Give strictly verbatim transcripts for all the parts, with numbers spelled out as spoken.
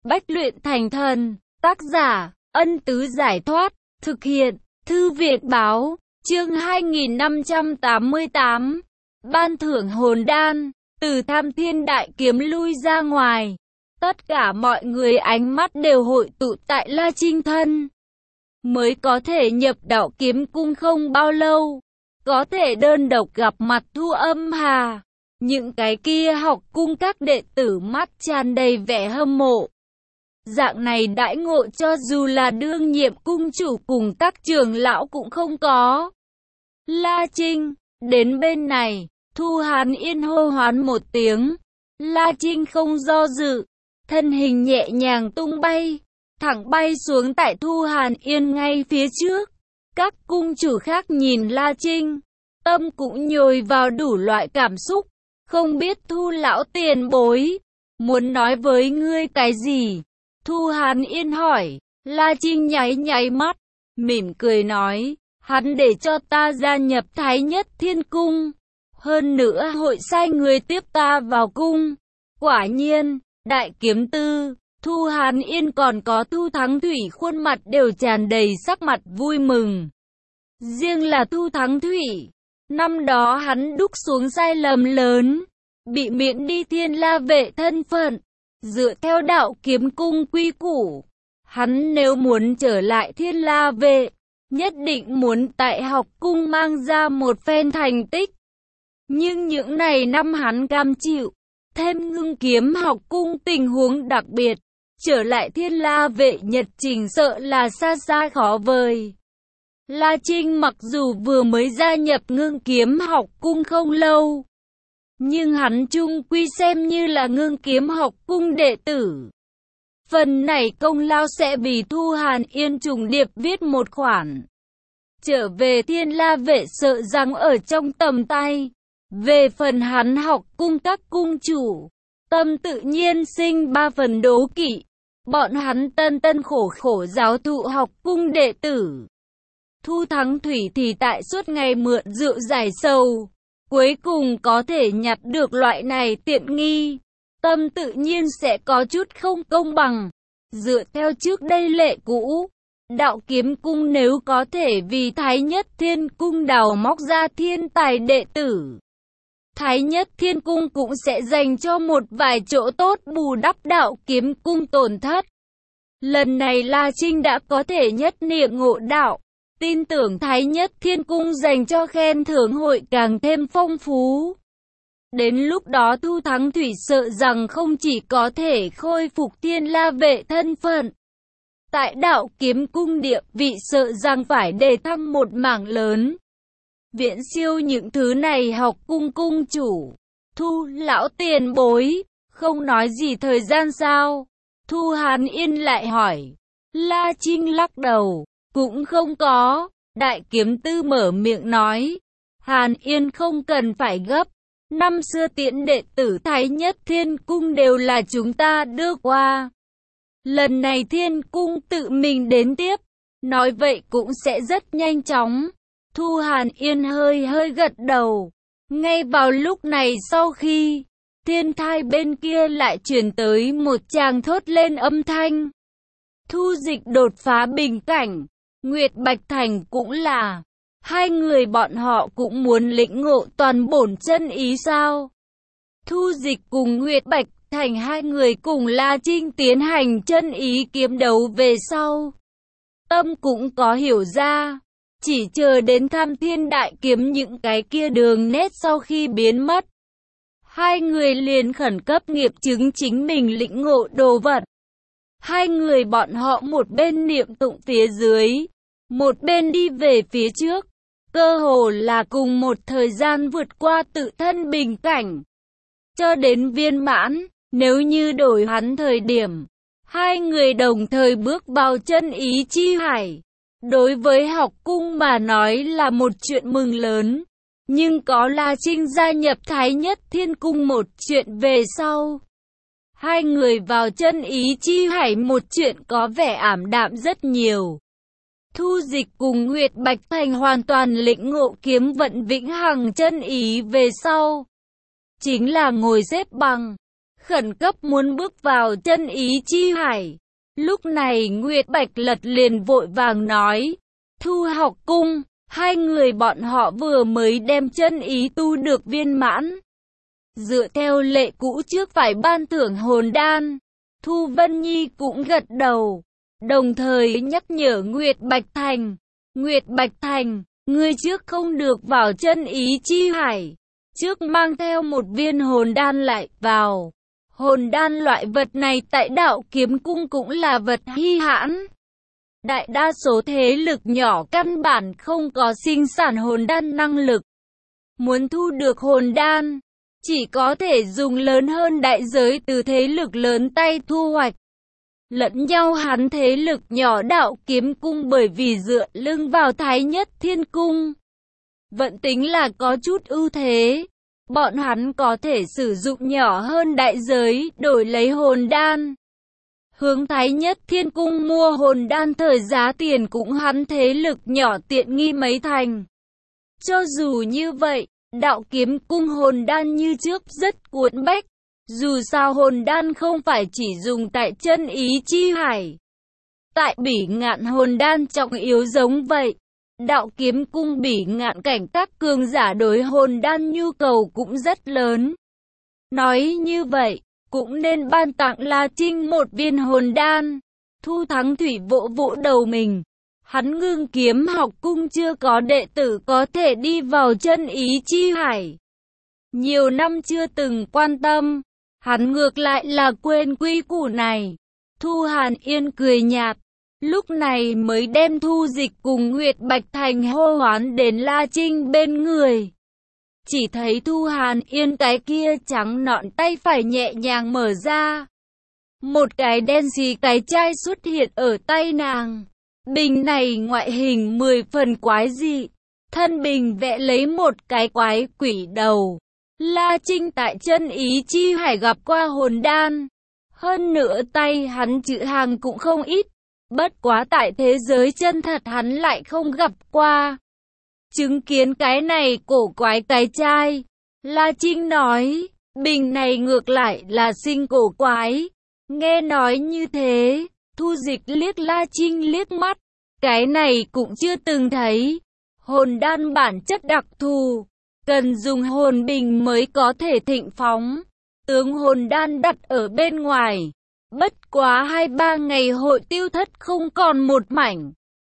Bách luyện thành thần. Tác giả, Ân Tứ Giải Thoát. Thực hiện, Thư Viện Báo. Chương hai nghìn năm trăm tám mươi tám. Ban thưởng hồn đan. Từ Tham Thiên Đại Kiếm lui ra ngoài, tất cả mọi người ánh mắt đều hội tụ tại La Trinh thân. Mới có thể nhập Đạo Kiếm Cung không bao lâu, có thể đơn độc gặp mặt Thu Âm Hà. Những cái kia học cung các đệ tử mắt tràn đầy vẻ hâm mộ. Dạng này đãi ngộ cho dù là đương nhiệm cung chủ cùng các trưởng lão cũng không có. La Trinh, đến bên này, Thu Hàn Yên hô hoán một tiếng. La Trinh không do dự, thân hình nhẹ nhàng tung bay, thẳng bay xuống tại Thu Hàn Yên ngay phía trước. Các cung chủ khác nhìn La Trinh, tâm cũng nhồi vào đủ loại cảm xúc. Không biết Thu lão tiền bối muốn nói với ngươi cái gì? Thu Hàn Yên hỏi. La Trinh nháy nháy mắt, mỉm cười nói, hắn để cho ta gia nhập Thái Nhất Thiên Cung, hơn nữa hội sai người tiếp ta vào cung. Quả nhiên, Đại Kiếm Tư, Thu Hàn Yên còn có Thu Thắng Thủy khuôn mặt đều tràn đầy sắc mặt vui mừng. Riêng là Thu Thắng Thủy, năm đó hắn đúc xuống sai lầm lớn, bị miễn đi Thiên La vệ thân phận. Dựa theo Đạo Kiếm Cung quy củ, hắn nếu muốn trở lại Thiên La vệ, nhất định muốn tại học cung mang ra một phen thành tích. Nhưng những này năm hắn cam chịu, thêm Ngưng Kiếm học cung tình huống đặc biệt, trở lại Thiên La vệ nhật trình sợ là xa xa khó vời. La Trinh mặc dù vừa mới gia nhập Ngưng Kiếm học cung không lâu, nhưng hắn chung quy xem như là Ngưng Kiếm học cung đệ tử. Phần này công lao sẽ vì Thu Hàn Yên trùng điệp viết một khoản. Trở về Thiên La vệ sợ rằng ở trong tầm tay. Về phần hắn học cung các cung chủ, tâm tự nhiên sinh ba phần đố kỵ. Bọn hắn tân tân khổ khổ giáo thụ học cung đệ tử. Thu Thắng Thủy thì tại suốt ngày mượn rượu giải sầu, cuối cùng có thể nhặt được loại này tiện nghi. Tâm tự nhiên sẽ có chút không công bằng. Dựa theo trước đây lệ cũ, Đạo Kiếm Cung nếu có thể vì Thái Nhất Thiên Cung đào móc ra thiên tài đệ tử, Thái Nhất Thiên Cung cũng sẽ dành cho một vài chỗ tốt bù đắp Đạo Kiếm Cung tổn thất. Lần này La Trinh đã có thể nhất niệm ngộ đạo, tin tưởng Thái Nhất Thiên Cung dành cho khen thưởng hội càng thêm phong phú. Đến lúc đó Thu Thắng Thủy sợ rằng không chỉ có thể khôi phục Thiên La vệ thân phận, tại Đạo Kiếm Cung địa vị sợ rằng phải đề thăng một mảng lớn. Viễn siêu những thứ này học cung cung chủ. Thu lão tiền bối, không nói gì thời gian sao? Thu Hàn Yên lại hỏi. La Trinh lắc đầu, cũng không có. Đại Kiếm Tư mở miệng nói. Hàn Yên không cần phải gấp. Năm xưa tiễn đệ tử Thái Nhất Thiên Cung đều là chúng ta đưa qua. Lần này Thiên Cung tự mình đến tiếp, nói vậy cũng sẽ rất nhanh chóng. Thu Hàn Yên hơi hơi gật đầu. Ngay vào lúc này sau khi thiên thai bên kia lại truyền tới một tràng thốt lên âm thanh. Thu Dịch đột phá bình cảnh, Nguyệt Bạch Thành cũng là. Hai người bọn họ cũng muốn lĩnh ngộ toàn bổn chân ý sao? Thu Dịch cùng Nguyệt Bạch Thành hai người cùng La Trinh tiến hành chân ý kiếm đấu về sau, tâm cũng có hiểu ra. Chỉ chờ đến Tham Thiên Đại Kiếm những cái kia đường nét sau khi biến mất, hai người liền khẩn cấp nghiệm chứng chính mình lĩnh ngộ đồ vật. Hai người bọn họ một bên niệm tụng phía dưới, một bên đi về phía trước, cơ hồ là cùng một thời gian vượt qua tự thân bình cảnh, cho đến viên mãn. Nếu như đổi hắn thời điểm, hai người đồng thời bước vào chân ý chi hải, đối với học cung mà nói là một chuyện mừng lớn. Nhưng có La Trinh gia nhập Thái Nhất Thiên Cung một chuyện về sau, hai người vào chân ý chi hải một chuyện có vẻ ảm đạm rất nhiều. Thu Dịch cùng Nguyệt Bạch Thành hoàn toàn lĩnh ngộ kiếm vận vĩnh hằng chân ý về sau, chính là ngồi xếp bằng, khẩn cấp muốn bước vào chân ý chi hải. Lúc này Nguyệt Bạch Lật liền vội vàng nói, Thu Học Cung, hai người bọn họ vừa mới đem chân ý tu được viên mãn. Dựa theo lệ cũ trước phải ban thưởng hồn đan. Thu Vân Nhi cũng gật đầu, đồng thời nhắc nhở Nguyệt Bạch Thành. Nguyệt Bạch Thành, ngươi trước không được vào chân ý chi hải. Trước mang theo một viên hồn đan lại vào. Hồn đan loại vật này tại Đạo Kiếm Cung cũng là vật hy hãn. Đại đa số thế lực nhỏ căn bản không có sinh sản hồn đan năng lực. Muốn thu được hồn đan, chỉ có thể dùng lớn hơn đại giới từ thế lực lớn tay thu hoạch. Lẫn nhau hắn thế lực nhỏ Đạo Kiếm Cung bởi vì dựa lưng vào Thái Nhất Thiên Cung. Vẫn tính là có chút ưu thế. Bọn hắn có thể sử dụng nhỏ hơn đại giới đổi lấy hồn đan. Hướng Thái Nhất Thiên Cung mua hồn đan thời giá tiền cũng hắn thế lực nhỏ tiện nghi mấy thành. Cho dù như vậy, Đạo Kiếm Cung hồn đan như trước rất cuốn bách. Dù sao hồn đan không phải chỉ dùng tại chân ý chi hải. Tại Bỉ Ngạn hồn đan trọng yếu giống vậy. Đạo Kiếm Cung Bỉ Ngạn cảnh các cường giả đối hồn đan nhu cầu cũng rất lớn. Nói như vậy, cũng nên ban tặng La Trinh một viên hồn đan. Thu Thắng Thủy vỗ vỗ đầu mình. Hắn Ngưng Kiếm học cung chưa có đệ tử có thể đi vào chân ý chi hải. Nhiều năm chưa từng quan tâm, hắn ngược lại là quên quy củ này. Thu Hàn Yên cười nhạt. Lúc này mới đem Thu Dịch cùng Nguyệt Bạch Thành hô hoán đến La Trinh bên người. Chỉ thấy Thu Hàn Yên cái kia trắng nõn tay phải nhẹ nhàng mở ra. Một cái đen xì cái chai xuất hiện ở tay nàng. Bình này ngoại hình mười phần quái dị. Thân bình vẽ lấy một cái quái quỷ đầu. La Trinh tại chân ý chi hải gặp qua hồn đan. Hơn nữa tay hắn chữ hàng cũng không ít. Bất quá tại thế giới chân thật hắn lại không gặp qua. Chứng kiến cái này cổ quái cái chai, La Trinh nói, bình này ngược lại là sinh cổ quái. Nghe nói như thế, Thu Dịch liếc La Trinh liếc mắt, cái này cũng chưa từng thấy. Hồn đan bản chất đặc thù, cần dùng hồn bình mới có thể thịnh phóng. Tướng hồn đan đặt ở bên ngoài. Bất quá hai ba ngày hội tiêu thất không còn một mảnh.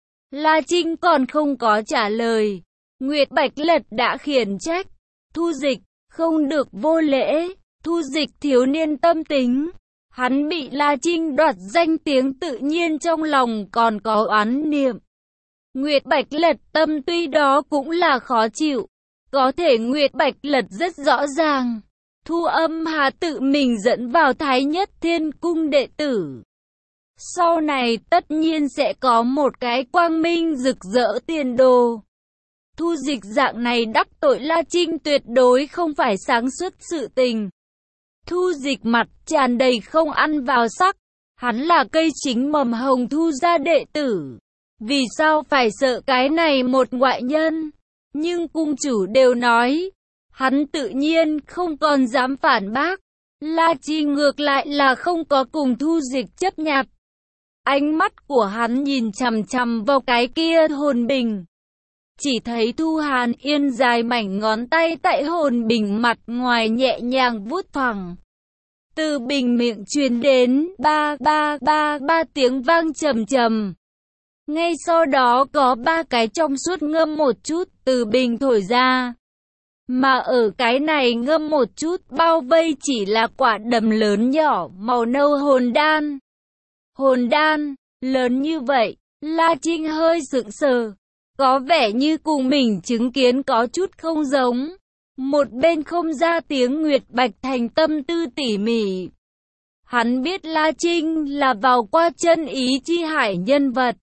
La Trinh còn không có trả lời. Nguyệt Bạch Lật đã khiển trách. Thu Dịch, không được vô lễ. Thu Dịch thiếu niên tâm tính. Hắn bị La Trinh đoạt danh tiếng tự nhiên trong lòng còn có oán niệm. Nguyệt Bạch Lật tâm tuy đó cũng là khó chịu. Có thể Nguyệt Bạch Lật rất rõ ràng. Thu Âm Hà tự mình dẫn vào Thái Nhất Thiên Cung đệ tử. Sau này tất nhiên sẽ có một cái quang minh rực rỡ tiền đồ. Thu Dịch dạng này đắc tội La Trinh tuyệt đối không phải sáng suốt sự tình. Thu Dịch mặt tràn đầy không ăn vào sắc. Hắn là cây chính mầm hồng Thu gia đệ tử. Vì sao phải sợ cái này một ngoại nhân? Nhưng cung chủ đều nói. Hắn tự nhiên không còn dám phản bác. La Trinh ngược lại là không có cùng Thu Dịch chấp nhặt. Ánh mắt của hắn nhìn chằm chằm vào cái kia hồn bình. Chỉ thấy Thu Hàn Yên dài mảnh ngón tay tại hồn bình mặt ngoài nhẹ nhàng vuốt phẳng. Từ bình miệng truyền đến ba ba ba ba tiếng vang trầm trầm. Ngay sau đó có ba cái trong suốt ngâm một chút từ bình thổi ra. Mà ở cái này ngâm một chút bao vây chỉ là quả đầm lớn nhỏ màu nâu hồn đan. Hồn đan, lớn như vậy, La Trinh hơi sững sờ. Có vẻ như cùng mình chứng kiến có chút không giống. Một bên không ra tiếng Nguyệt Bạch Thành tâm tư tỉ mỉ. Hắn biết La Trinh là vào qua chân ý chi hải nhân vật.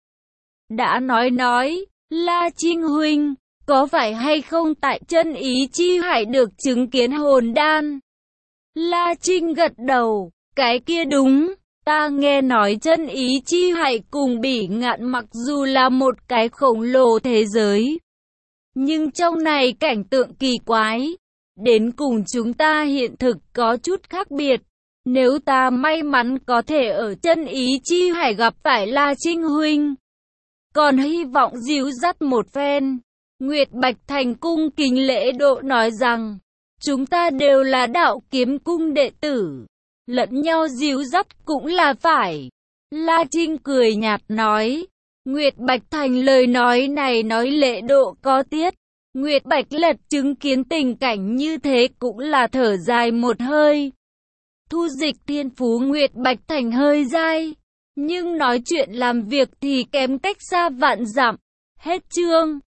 Đã nói nói, La Trinh huynh, có phải hay không tại chân ý chi hải được chứng kiến hồn đan? La Trinh gật đầu, cái kia đúng. Ta nghe nói chân ý chi hải cùng Bỉ Ngạn mặc dù là một cái khổng lồ thế giới. Nhưng trong này cảnh tượng kỳ quái. Đến cùng chúng ta hiện thực có chút khác biệt. Nếu ta may mắn có thể ở chân Ý Chi Hải gặp phải La Trinh huynh, còn hy vọng dìu dắt một phen. Nguyệt Bạch Thành cung kính lễ độ nói rằng, chúng ta đều là Đạo Kiếm cung đệ tử, lẫn nhau dìu dắt cũng là phải. La Trinh cười nhạt nói. Nguyệt Bạch Thành lời nói này nói lễ độ có tiết. Nguyệt Bạch Lật chứng kiến tình cảnh như thế cũng là thở dài một hơi. Thu Dịch thiên phú Nguyệt Bạch Thành hơi dai, nhưng nói chuyện làm việc thì kém cách xa vạn dặm. Hết chương.